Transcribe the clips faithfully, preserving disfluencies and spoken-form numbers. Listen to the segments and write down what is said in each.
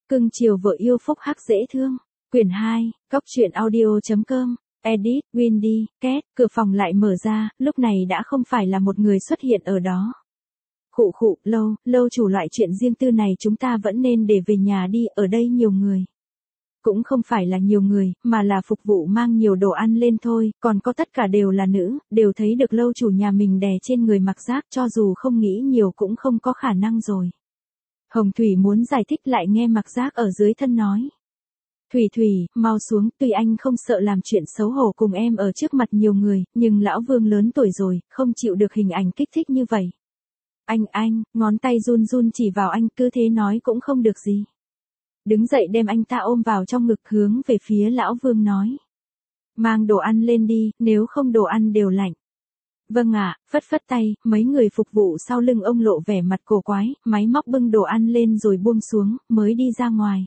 Cưng chiều vợ yêu phúc hắc dễ thương. Quyển hai, Cóc truyện audio chấm com. Edit, Windy, Cat, cửa phòng lại mở ra, lúc này đã không phải là một người xuất hiện ở đó. Khụ khụ, lâu, lâu chủ loại chuyện riêng tư này chúng ta vẫn nên để về nhà đi, ở đây nhiều người. Cũng không phải là nhiều người, mà là phục vụ mang nhiều đồ ăn lên thôi, còn có tất cả đều là nữ, đều thấy được lâu chủ nhà mình đè trên người mặc giác, cho dù không nghĩ nhiều cũng không có khả năng rồi. Hồng Thủy muốn giải thích lại nghe mặc giác ở dưới thân nói. Thủy Thủy, mau xuống, tuy anh không sợ làm chuyện xấu hổ cùng em ở trước mặt nhiều người, nhưng lão Vương lớn tuổi rồi, không chịu được hình ảnh kích thích như vậy. Anh anh, ngón tay run run chỉ vào anh, cứ thế nói cũng không được gì. Đứng dậy đem anh ta ôm vào trong ngực hướng về phía lão Vương nói. Mang đồ ăn lên đi, nếu không đồ ăn đều lạnh. Vâng ạ, phất phất tay, mấy người phục vụ sau lưng ông lộ vẻ mặt cổ quái, máy móc bưng đồ ăn lên rồi buông xuống, mới đi ra ngoài.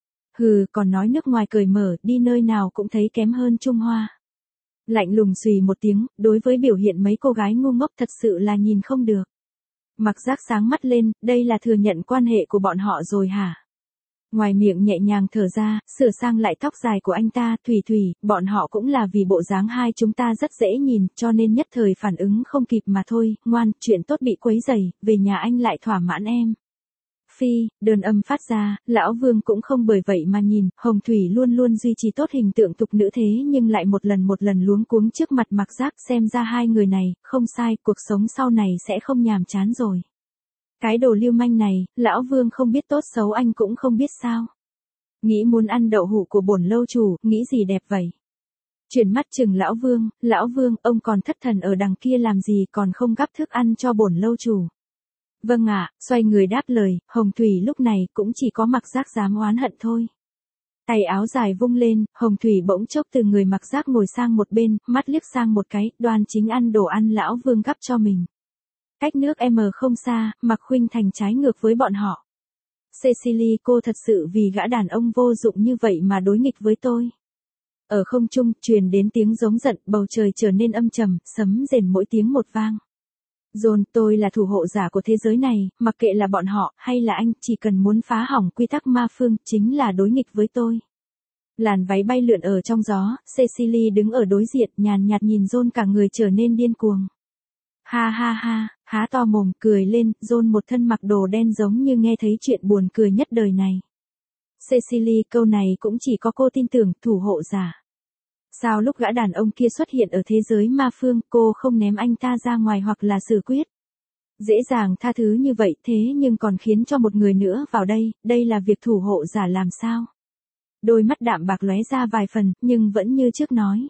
Hừ, còn nói nước ngoài cởi mở, đi nơi nào cũng thấy kém hơn Trung Hoa. Lạnh lùng xùy một tiếng, đối với biểu hiện mấy cô gái ngu ngốc thật sự là nhìn không được. Mặc giác sáng mắt lên, đây là thừa nhận quan hệ của bọn họ rồi hả? Ngoài miệng nhẹ nhàng thở ra, sửa sang lại tóc dài của anh ta, Thủy Thủy, bọn họ cũng là vì bộ dáng hai chúng ta rất dễ nhìn, cho nên nhất thời phản ứng không kịp mà thôi, ngoan, chuyện tốt bị quấy rầy, về nhà anh lại thỏa mãn em. Phi, đơn âm phát ra, lão Vương cũng không bởi vậy mà nhìn, Hồng Thủy luôn luôn duy trì tốt hình tượng tục nữ thế nhưng lại một lần một lần luống cuống trước mặt mặc giác, xem ra hai người này, không sai, cuộc sống sau này sẽ không nhàm chán rồi. Cái đồ lưu manh này, lão Vương không biết tốt xấu anh cũng không biết sao. Nghĩ muốn ăn đậu hũ của bổn lâu chủ, nghĩ gì đẹp vậy? Chuyển mắt chừng lão Vương, lão Vương, ông còn thất thần ở đằng kia làm gì còn không gắp thức ăn cho bổn lâu chủ. Vâng ạ, xoay người đáp lời, Hồng Thủy lúc này cũng chỉ có mặc giác dám oán hận thôi. Tay áo dài vung lên, Hồng Thủy bỗng chốc từ người mặc giác ngồi sang một bên, mắt liếc sang một cái, đoan chính ăn đồ ăn lão Vương gắp cho mình. Cách nước M không xa, Mạc Khuynh Thành trái ngược với bọn họ. Cecily, cô thật sự vì gã đàn ông vô dụng như vậy mà đối nghịch với tôi. Ở không trung, truyền đến tiếng giống giận, bầu trời trở nên âm trầm, sấm rền mỗi tiếng một vang. John, tôi là thủ hộ giả của thế giới này, mặc kệ là bọn họ, hay là anh, chỉ cần muốn phá hỏng quy tắc ma phương, chính là đối nghịch với tôi. Làn váy bay lượn ở trong gió, Cecily đứng ở đối diện, nhàn nhạt nhìn John cả người trở nên điên cuồng. Ha ha ha, há to mồm, cười lên, John một thân mặc đồ đen giống như nghe thấy chuyện buồn cười nhất đời này. Cecily, câu này cũng chỉ có cô tin tưởng, thủ hộ giả. Sao lúc gã đàn ông kia xuất hiện ở thế giới ma phương, cô không ném anh ta ra ngoài hoặc là xử quyết? Dễ dàng tha thứ như vậy thế nhưng còn khiến cho một người nữa vào đây, đây là việc thủ hộ giả làm sao? Đôi mắt đạm bạc lóe ra vài phần, nhưng vẫn như trước nói.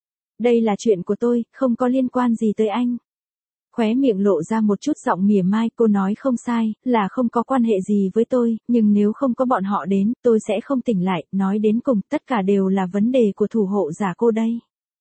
Đây là chuyện của tôi, không có liên quan gì tới anh. Khóe miệng lộ ra một chút giọng mỉa mai, cô nói không sai, là không có quan hệ gì với tôi, nhưng nếu không có bọn họ đến, tôi sẽ không tỉnh lại, nói đến cùng, tất cả đều là vấn đề của thủ hộ giả cô đây.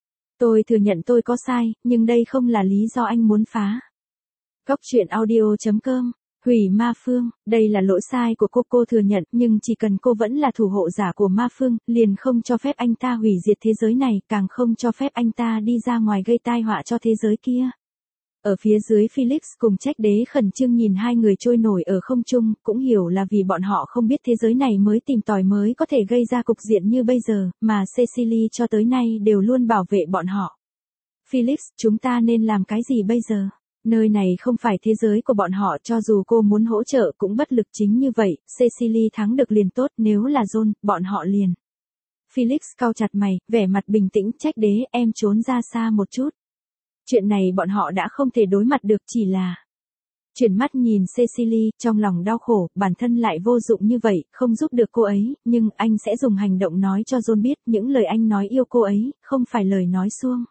Tôi thừa nhận tôi có sai, nhưng đây không là lý do anh muốn phá. Cóc truyện audio chấm com, hủy ma phương, đây là lỗi sai của cô, cô thừa nhận, nhưng chỉ cần cô vẫn là thủ hộ giả của ma phương, liền không cho phép anh ta hủy diệt thế giới này, càng không cho phép anh ta đi ra ngoài gây tai họa cho thế giới kia. Ở phía dưới Felix cùng Trách Đế khẩn trương nhìn hai người trôi nổi ở không trung, cũng hiểu là vì bọn họ không biết thế giới này mới tìm tòi mới có thể gây ra cục diện như bây giờ, mà Cecily cho tới nay đều luôn bảo vệ bọn họ. Felix, chúng ta nên làm cái gì bây giờ? Nơi này không phải thế giới của bọn họ, cho dù cô muốn hỗ trợ cũng bất lực, chính như vậy, Cecily thắng được liền tốt, nếu là John, bọn họ liền. Felix cau chặt mày, vẻ mặt bình tĩnh, Trách Đế, em trốn ra xa một chút. Chuyện này bọn họ đã không thể đối mặt được, chỉ là... Chuyển mắt nhìn Cecily, trong lòng đau khổ, bản thân lại vô dụng như vậy, không giúp được cô ấy, nhưng anh sẽ dùng hành động nói cho John biết, những lời anh nói yêu cô ấy, không phải lời nói suông.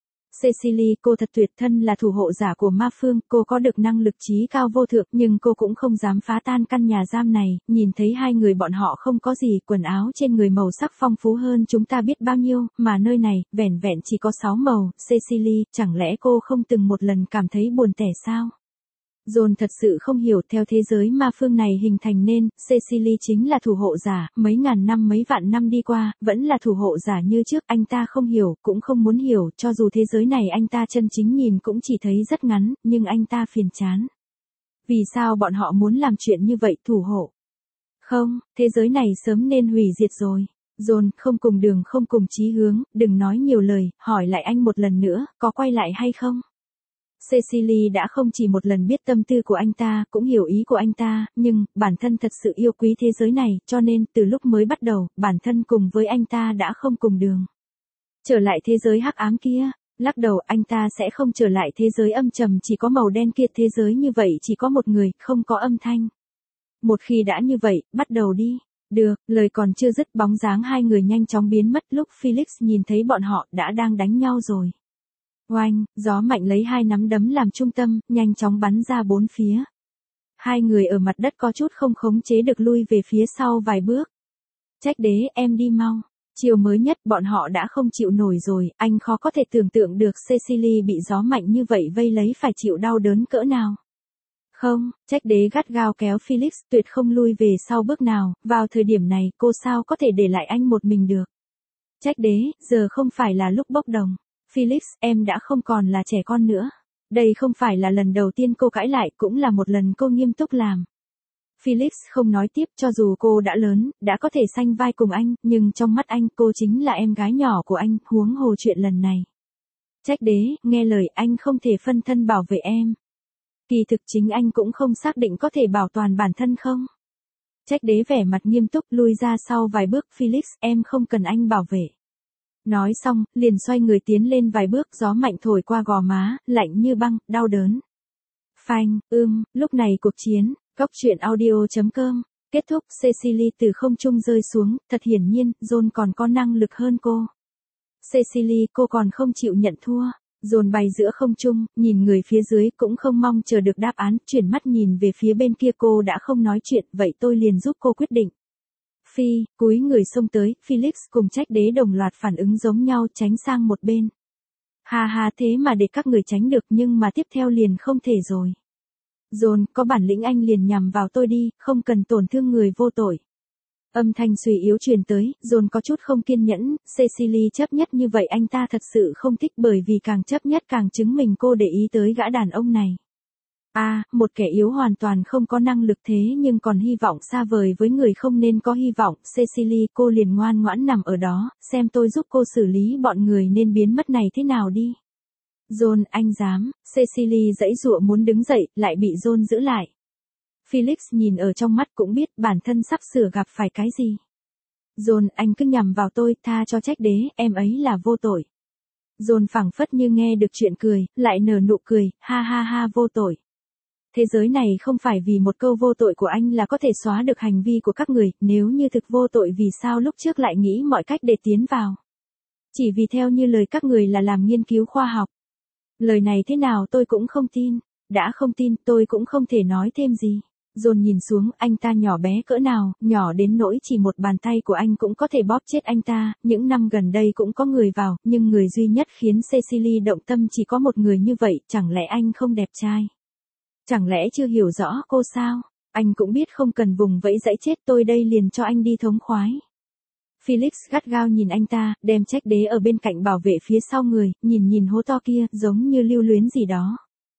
Cecily, cô thật tuyệt, thân là thủ hộ giả của ma phương, cô có được năng lực trí cao vô thượng, nhưng cô cũng không dám phá tan căn nhà giam này, nhìn thấy hai người bọn họ không có gì, quần áo trên người màu sắc phong phú hơn chúng ta biết bao nhiêu, mà nơi này, vẻn vẹn chỉ có sáu màu, Cecily, chẳng lẽ cô không từng một lần cảm thấy buồn tẻ sao? John thật sự không hiểu, theo thế giới ma phương này hình thành nên, Cecily chính là thủ hộ giả, mấy ngàn năm mấy vạn năm đi qua, vẫn là thủ hộ giả như trước, anh ta không hiểu, cũng không muốn hiểu, cho dù thế giới này anh ta chân chính nhìn cũng chỉ thấy rất ngắn, nhưng anh ta phiền chán. Vì sao bọn họ muốn làm chuyện như vậy, thủ hộ? Không, thế giới này sớm nên hủy diệt rồi. John, không cùng đường không cùng chí hướng, đừng nói nhiều lời, hỏi lại anh một lần nữa, có quay lại hay không? Cecily đã không chỉ một lần biết tâm tư của anh ta, cũng hiểu ý của anh ta, nhưng, bản thân thật sự yêu quý thế giới này, cho nên, từ lúc mới bắt đầu, bản thân cùng với anh ta đã không cùng đường. Trở lại thế giới hắc ám kia, lắc đầu anh ta sẽ không trở lại thế giới âm trầm chỉ có màu đen kia, thế giới như vậy chỉ có một người, không có âm thanh. Một khi đã như vậy, bắt đầu đi. Được, lời còn chưa dứt bóng dáng hai người nhanh chóng biến mất lúc Felix nhìn thấy bọn họ đã đang đánh nhau rồi. Oanh, gió mạnh lấy hai nắm đấm làm trung tâm, nhanh chóng bắn ra bốn phía. Hai người ở mặt đất có chút không khống chế được lui về phía sau vài bước. Trách đế, em đi mau. Chiều mới nhất bọn họ đã không chịu nổi rồi, anh khó có thể tưởng tượng được Cecily bị gió mạnh như vậy vây lấy phải chịu đau đớn cỡ nào. Không, trách đế gắt gao kéo Felix tuyệt không lui về sau bước nào, vào thời điểm này cô sao có thể để lại anh một mình được. Trách đế, giờ không phải là lúc bốc đồng. Felix, em đã không còn là trẻ con nữa. Đây không phải là lần đầu tiên cô cãi lại, cũng là một lần cô nghiêm túc làm. Felix không nói tiếp, cho dù cô đã lớn, đã có thể sánh vai cùng anh, nhưng trong mắt anh cô chính là em gái nhỏ của anh, huống hồ chuyện lần này. Trách đế, nghe lời anh không thể phân thân bảo vệ em. Kỳ thực chính anh cũng không xác định có thể bảo toàn bản thân không. Trách đế vẻ mặt nghiêm túc lui ra sau vài bước, Felix, em không cần anh bảo vệ. Nói xong, liền xoay người tiến lên vài bước, gió mạnh thổi qua gò má, lạnh như băng, đau đớn. Phanh, ưm, lúc này cuộc chiến, góc truyện audio chấm com, kết thúc, Cecily từ không trung rơi xuống, thật hiển nhiên, John còn có năng lực hơn cô. Cecily, cô còn không chịu nhận thua. John bay giữa không trung, nhìn người phía dưới cũng không mong chờ được đáp án, chuyển mắt nhìn về phía bên kia, cô đã không nói chuyện, vậy tôi liền giúp cô quyết định. Phi, cúi người xông tới, Felix cùng trách đế đồng loạt phản ứng giống nhau, tránh sang một bên. Ha ha, thế mà để các người tránh được, nhưng mà tiếp theo liền không thể rồi. John, có bản lĩnh anh liền nhằm vào tôi đi, không cần tổn thương người vô tội. Âm thanh suy yếu truyền tới, John có chút không kiên nhẫn, Cecily chấp nhất như vậy anh ta thật sự không thích, bởi vì càng chấp nhất càng chứng minh cô để ý tới gã đàn ông này. À, một kẻ yếu hoàn toàn không có năng lực thế nhưng còn hy vọng xa vời với người không nên có hy vọng, Cecily, cô liền ngoan ngoãn nằm ở đó, xem tôi giúp cô xử lý bọn người nên biến mất này thế nào đi. John, anh dám, Cecily giãy giụa muốn đứng dậy, lại bị John giữ lại. Felix nhìn ở trong mắt cũng biết bản thân sắp sửa gặp phải cái gì. John, anh cứ nhằm vào tôi, tha cho trách đế, em ấy là vô tội. John phảng phất như nghe được chuyện cười, lại nở nụ cười, ha ha ha, vô tội. Thế giới này không phải vì một câu vô tội của anh là có thể xóa được hành vi của các người, nếu như thực vô tội vì sao lúc trước lại nghĩ mọi cách để tiến vào. Chỉ vì theo như lời các người là làm nghiên cứu khoa học. Lời này thế nào tôi cũng không tin, đã không tin tôi cũng không thể nói thêm gì. John nhìn xuống, anh ta nhỏ bé cỡ nào, nhỏ đến nỗi chỉ một bàn tay của anh cũng có thể bóp chết anh ta, những năm gần đây cũng có người vào, nhưng người duy nhất khiến Cecily động tâm chỉ có một người như vậy, chẳng lẽ anh không đẹp trai? Chẳng lẽ chưa hiểu rõ cô sao? Anh cũng biết không cần vùng vẫy dãy chết, tôi đây liền cho anh đi thống khoái. Felix gắt gao nhìn anh ta, đem trách đế ở bên cạnh bảo vệ phía sau người, nhìn nhìn hố to kia, giống như lưu luyến gì đó.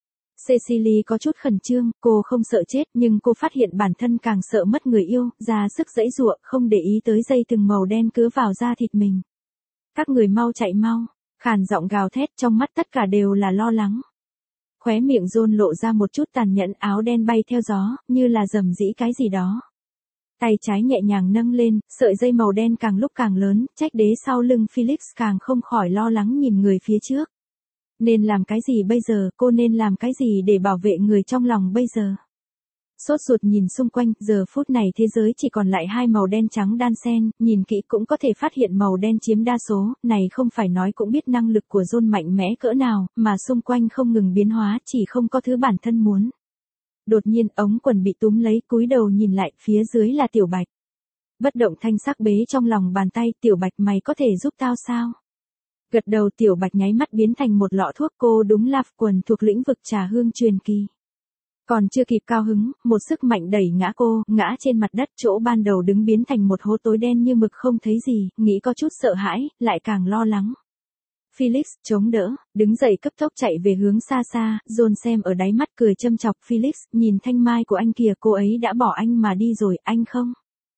Cecily có chút khẩn trương, cô không sợ chết nhưng cô phát hiện bản thân càng sợ mất người yêu, ra sức giãy giụa, không để ý tới dây thừng màu đen cứa vào da thịt mình. Các người mau chạy mau, khàn giọng gào thét, trong mắt tất cả đều là lo lắng. Khóe miệng John lộ ra một chút tàn nhẫn, áo đen bay theo gió, như là rầm rĩ cái gì đó. Tay trái nhẹ nhàng nâng lên, sợi dây màu đen càng lúc càng lớn, trách đế sau lưng Felix càng không khỏi lo lắng nhìn người phía trước. Nên làm cái gì bây giờ, cô nên làm cái gì để bảo vệ người trong lòng bây giờ? Sốt ruột nhìn xung quanh, giờ phút này thế giới chỉ còn lại hai màu đen trắng đan xen, nhìn kỹ cũng có thể phát hiện màu đen chiếm đa số, này không phải nói cũng biết năng lực của John mạnh mẽ cỡ nào, mà xung quanh không ngừng biến hóa, chỉ không có thứ bản thân muốn. Đột nhiên, ống quần bị túm lấy, cúi đầu nhìn lại, phía dưới là Tiểu Bạch. Bất động thanh sắc bế trong lòng bàn tay, Tiểu Bạch mày có thể giúp tao sao? Gật đầu, Tiểu Bạch nháy mắt biến thành một lọ thuốc, cô đúng là quần thuộc lĩnh vực trà hương truyền kỳ. Còn chưa kịp cao hứng, một sức mạnh đẩy ngã cô, ngã trên mặt đất, chỗ ban đầu đứng biến thành một hố tối đen như mực không thấy gì, nghĩ có chút sợ hãi, lại càng lo lắng. Felix, chống đỡ, đứng dậy cấp tốc chạy về hướng xa xa, John xem ở đáy mắt cười châm chọc, Felix, nhìn thanh mai của anh kìa, cô ấy đã bỏ anh mà đi rồi, anh không?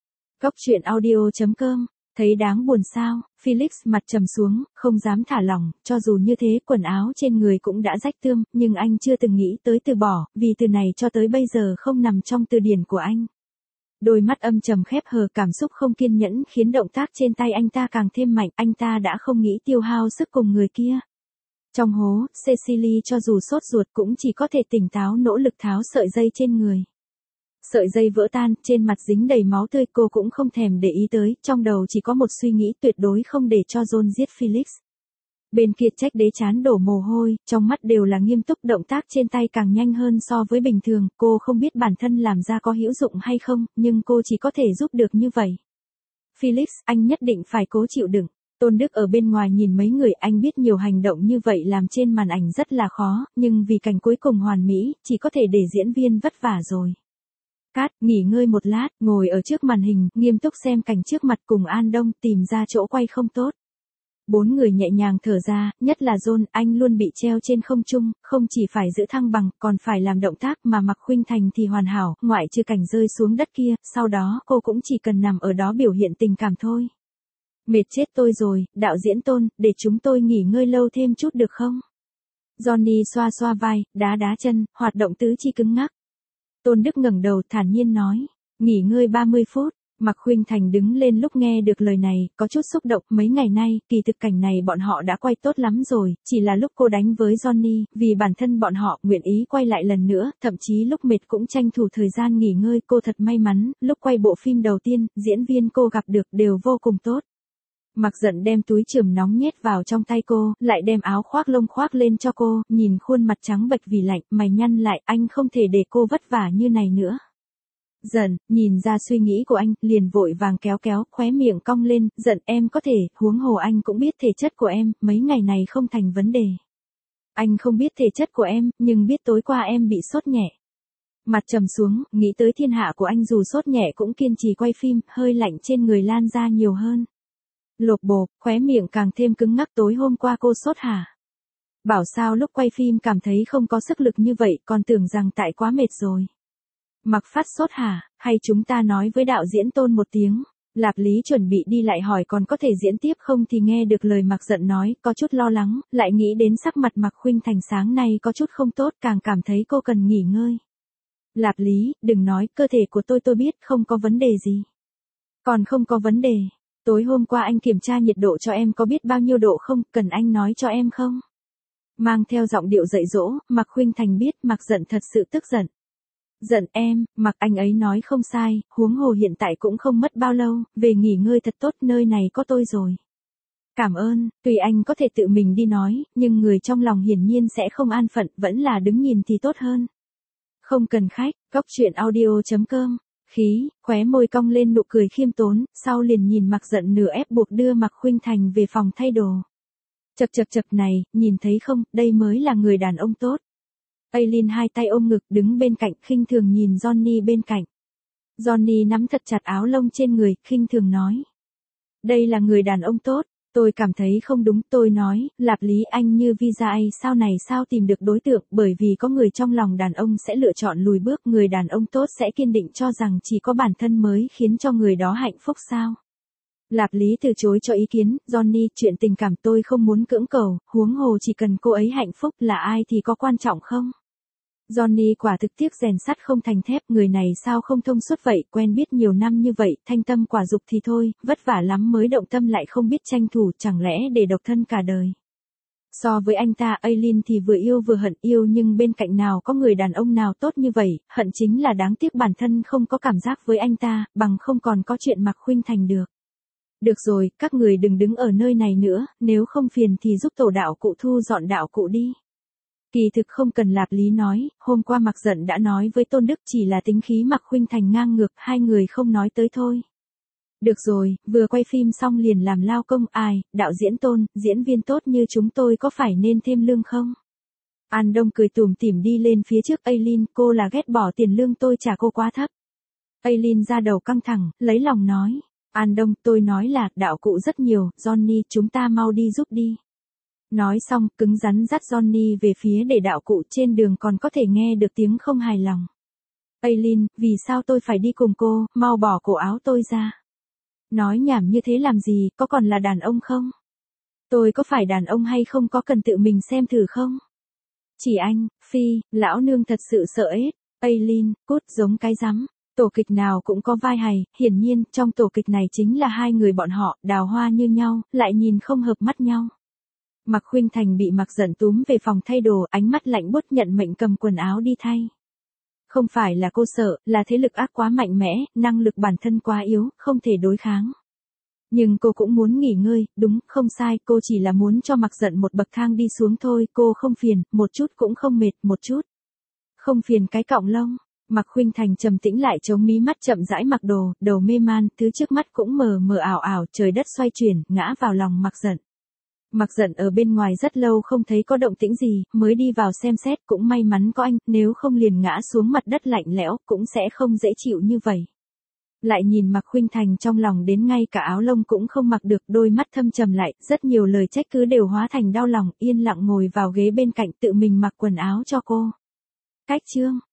Cóc truyện audio chấm com, thấy đáng buồn sao, Felix mặt trầm xuống, không dám thả lỏng, cho dù như thế quần áo trên người cũng đã rách tươm, nhưng anh chưa từng nghĩ tới từ bỏ, vì từ này cho tới bây giờ không nằm trong từ điển của anh. Đôi mắt âm trầm khép hờ, cảm xúc không kiên nhẫn khiến động tác trên tay anh ta càng thêm mạnh, anh ta đã không nghĩ tiêu hao sức cùng người kia. Trong hố, Cecily cho dù sốt ruột cũng chỉ có thể tỉnh táo nỗ lực tháo sợi dây trên người. Sợi dây vỡ tan, trên mặt dính đầy máu tươi, cô cũng không thèm để ý tới, trong đầu chỉ có một suy nghĩ tuyệt đối không để cho John giết Felix. Bên kia Trách Đế chán đổ mồ hôi, trong mắt đều là nghiêm túc, động tác trên tay càng nhanh hơn so với bình thường, cô không biết bản thân làm ra có hữu dụng hay không, nhưng cô chỉ có thể giúp được như vậy. Felix, anh nhất định phải cố chịu đựng. Tôn Đức ở bên ngoài nhìn mấy người, anh biết nhiều hành động như vậy làm trên màn ảnh rất là khó, nhưng vì cảnh cuối cùng hoàn mỹ, chỉ có thể để diễn viên vất vả rồi. Cát, nghỉ ngơi một lát, ngồi ở trước màn hình, nghiêm túc xem cảnh trước mặt cùng An Đông, tìm ra chỗ quay không tốt. Bốn người nhẹ nhàng thở ra, nhất là John, anh luôn bị treo trên không trung, không chỉ phải giữ thăng bằng, còn phải làm động tác mà Mạc Khuynh Thành thì hoàn hảo, ngoại trừ cảnh rơi xuống đất kia, sau đó cô cũng chỉ cần nằm ở đó biểu hiện tình cảm thôi. Mệt chết tôi rồi, đạo diễn Tôn, để chúng tôi nghỉ ngơi lâu thêm chút được không? Johnny xoa xoa vai, đá đá chân, hoạt động tứ chi cứng ngắc. Tôn Đức ngẩng đầu thản nhiên nói, nghỉ ngơi ba mươi phút. Mạc Khuynh Thành đứng lên lúc nghe được lời này, có chút xúc động, mấy ngày nay, kỳ thực cảnh này bọn họ đã quay tốt lắm rồi, chỉ là lúc cô đánh với Johnny, vì bản thân bọn họ nguyện ý quay lại lần nữa, thậm chí lúc mệt cũng tranh thủ thời gian nghỉ ngơi, cô thật may mắn, lúc quay bộ phim đầu tiên, diễn viên cô gặp được đều vô cùng tốt. Mạc Dận đem túi chườm nóng nhét vào trong tay cô, lại đem áo khoác lông khoác lên cho cô, nhìn khuôn mặt trắng bệch vì lạnh, mày nhăn lại, anh không thể để cô vất vả như này nữa. Dần, nhìn ra suy nghĩ của anh, liền vội vàng kéo kéo, khóe miệng cong lên, Dận em có thể, huống hồ anh cũng biết thể chất của em, mấy ngày này không thành vấn đề. Anh không biết thể chất của em, nhưng biết tối qua em bị sốt nhẹ. Mặt trầm xuống, nghĩ tới thiên hạ của anh dù sốt nhẹ cũng kiên trì quay phim, hơi lạnh trên người lan ra nhiều hơn. Lột bột, khóe miệng càng thêm cứng ngắc, tối hôm qua cô sốt hả? Bảo sao lúc quay phim cảm thấy không có sức lực như vậy, còn tưởng rằng tại quá mệt rồi. Mặc Phát sốt hả, hay chúng ta nói với đạo diễn Tôn một tiếng. Lạp Lý chuẩn bị đi lại hỏi còn có thể diễn tiếp không thì nghe được lời Mạc Dận nói, có chút lo lắng, lại nghĩ đến sắc mặt Mạc Khuynh Thành sáng nay có chút không tốt, càng cảm thấy cô cần nghỉ ngơi. Lạp Lý, đừng nói, cơ thể của tôi tôi biết không có vấn đề gì. Còn không có vấn đề. Tối hôm qua anh kiểm tra nhiệt độ cho em có biết bao nhiêu độ không, cần anh nói cho em không? Mang theo giọng điệu dạy dỗ, Mạc Khuynh Thành biết Mạc Dận thật sự tức giận. Giận em, Mạc anh ấy nói không sai, huống hồ hiện tại cũng không mất bao lâu, về nghỉ ngơi thật tốt, nơi này có tôi rồi. Cảm ơn, tùy anh có thể tự mình đi nói, nhưng người trong lòng hiển nhiên sẽ không an phận, vẫn là đứng nhìn thì tốt hơn. Không cần khách, cóc truyện audio chấm com. Khí, khóe môi cong lên nụ cười khiêm tốn, sau liền nhìn Mạc Dận nửa ép buộc đưa Mạc Khuynh Thành về phòng thay đồ. Chậc chậc chậc này, nhìn thấy không, đây mới là người đàn ông tốt. Aileen hai tay ôm ngực đứng bên cạnh, khinh thường nhìn Johnny bên cạnh. Johnny nắm thật chặt áo lông trên người, khinh thường nói. Đây là người đàn ông tốt, tôi cảm thấy không đúng, tôi nói, Lạp Lý anh như visa ai sao này sao tìm được đối tượng, bởi vì có người trong lòng đàn ông sẽ lựa chọn lùi bước, người đàn ông tốt sẽ kiên định cho rằng chỉ có bản thân mới khiến cho người đó hạnh phúc sao. Lạp Lý từ chối cho ý kiến, Johnny, chuyện tình cảm tôi không muốn cưỡng cầu, huống hồ chỉ cần cô ấy hạnh phúc là ai thì có quan trọng không? Johnny quả thực tiếc rèn sắt không thành thép, người này sao không thông suốt vậy, quen biết nhiều năm như vậy, thanh tâm quả dục thì thôi, vất vả lắm mới động tâm lại không biết tranh thủ, chẳng lẽ để độc thân cả đời. So với anh ta, Aileen thì vừa yêu vừa hận, yêu nhưng bên cạnh nào có người đàn ông nào tốt như vậy, hận chính là đáng tiếc bản thân không có cảm giác với anh ta, bằng không còn có chuyện Mạc Khuynh Thành được. Được rồi, các người đừng đứng ở nơi này nữa, nếu không phiền thì giúp tổ đạo cụ thu dọn đạo cụ đi. Kỳ thực không cần Lạp Lý nói, hôm qua Mạc Dận đã nói với Tôn Đức, chỉ là tính khí Mạc Khuynh Thành ngang ngược, hai người không nói tới thôi. Được rồi, vừa quay phim xong liền làm lao công, ai, đạo diễn Tôn, diễn viên tốt như chúng tôi có phải nên thêm lương không? An Đông cười tủm tỉm đi lên phía trước Aileen, cô là ghét bỏ tiền lương tôi trả cô quá thấp. Aileen ra đầu căng thẳng, lấy lòng nói. An Đông, tôi nói là, đạo cụ rất nhiều, Johnny, chúng ta mau đi giúp đi. Nói xong, cứng rắn dắt Johnny về phía để đạo cụ, trên đường còn có thể nghe được tiếng không hài lòng. Aileen, vì sao tôi phải đi cùng cô, mau bỏ cổ áo tôi ra. Nói nhảm như thế làm gì, có còn là đàn ông không? Tôi có phải đàn ông hay không có cần tự mình xem thử không? Chỉ anh, Phi, lão nương thật sự sợ ết. Aileen, cút giống cái rắm. Tổ kịch nào cũng có vai hài, hiển nhiên, trong tổ kịch này chính là hai người bọn họ, đào hoa như nhau, lại nhìn không hợp mắt nhau. Mạc Khuynh Thành bị Mạc Dận túm về phòng thay đồ, ánh mắt lạnh buốt nhận mệnh cầm quần áo đi thay. Không phải là cô sợ, là thế lực ác quá mạnh mẽ, năng lực bản thân quá yếu, không thể đối kháng. Nhưng cô cũng muốn nghỉ ngơi, đúng, không sai, cô chỉ là muốn cho Mạc Dận một bậc thang đi xuống thôi, cô không phiền, một chút cũng không mệt, một chút. Không phiền cái cọng lông. Mạc Khuynh Thành trầm tĩnh lại chống mí mắt chậm rãi mặc đồ, đầu mê man, thứ trước mắt cũng mờ mờ ảo ảo, trời đất xoay chuyển, ngã vào lòng Mạc Dận. Mạc Dận ở bên ngoài rất lâu không thấy có động tĩnh gì, mới đi vào xem xét, cũng may mắn có anh, nếu không liền ngã xuống mặt đất lạnh lẽo, cũng sẽ không dễ chịu như vậy. Lại nhìn Mạc Khuynh Thành trong lòng đến ngay cả áo lông cũng không mặc được, đôi mắt thâm trầm lại, rất nhiều lời trách cứ đều hóa thành đau lòng, yên lặng ngồi vào ghế bên cạnh tự mình mặc quần áo cho cô. Cách chương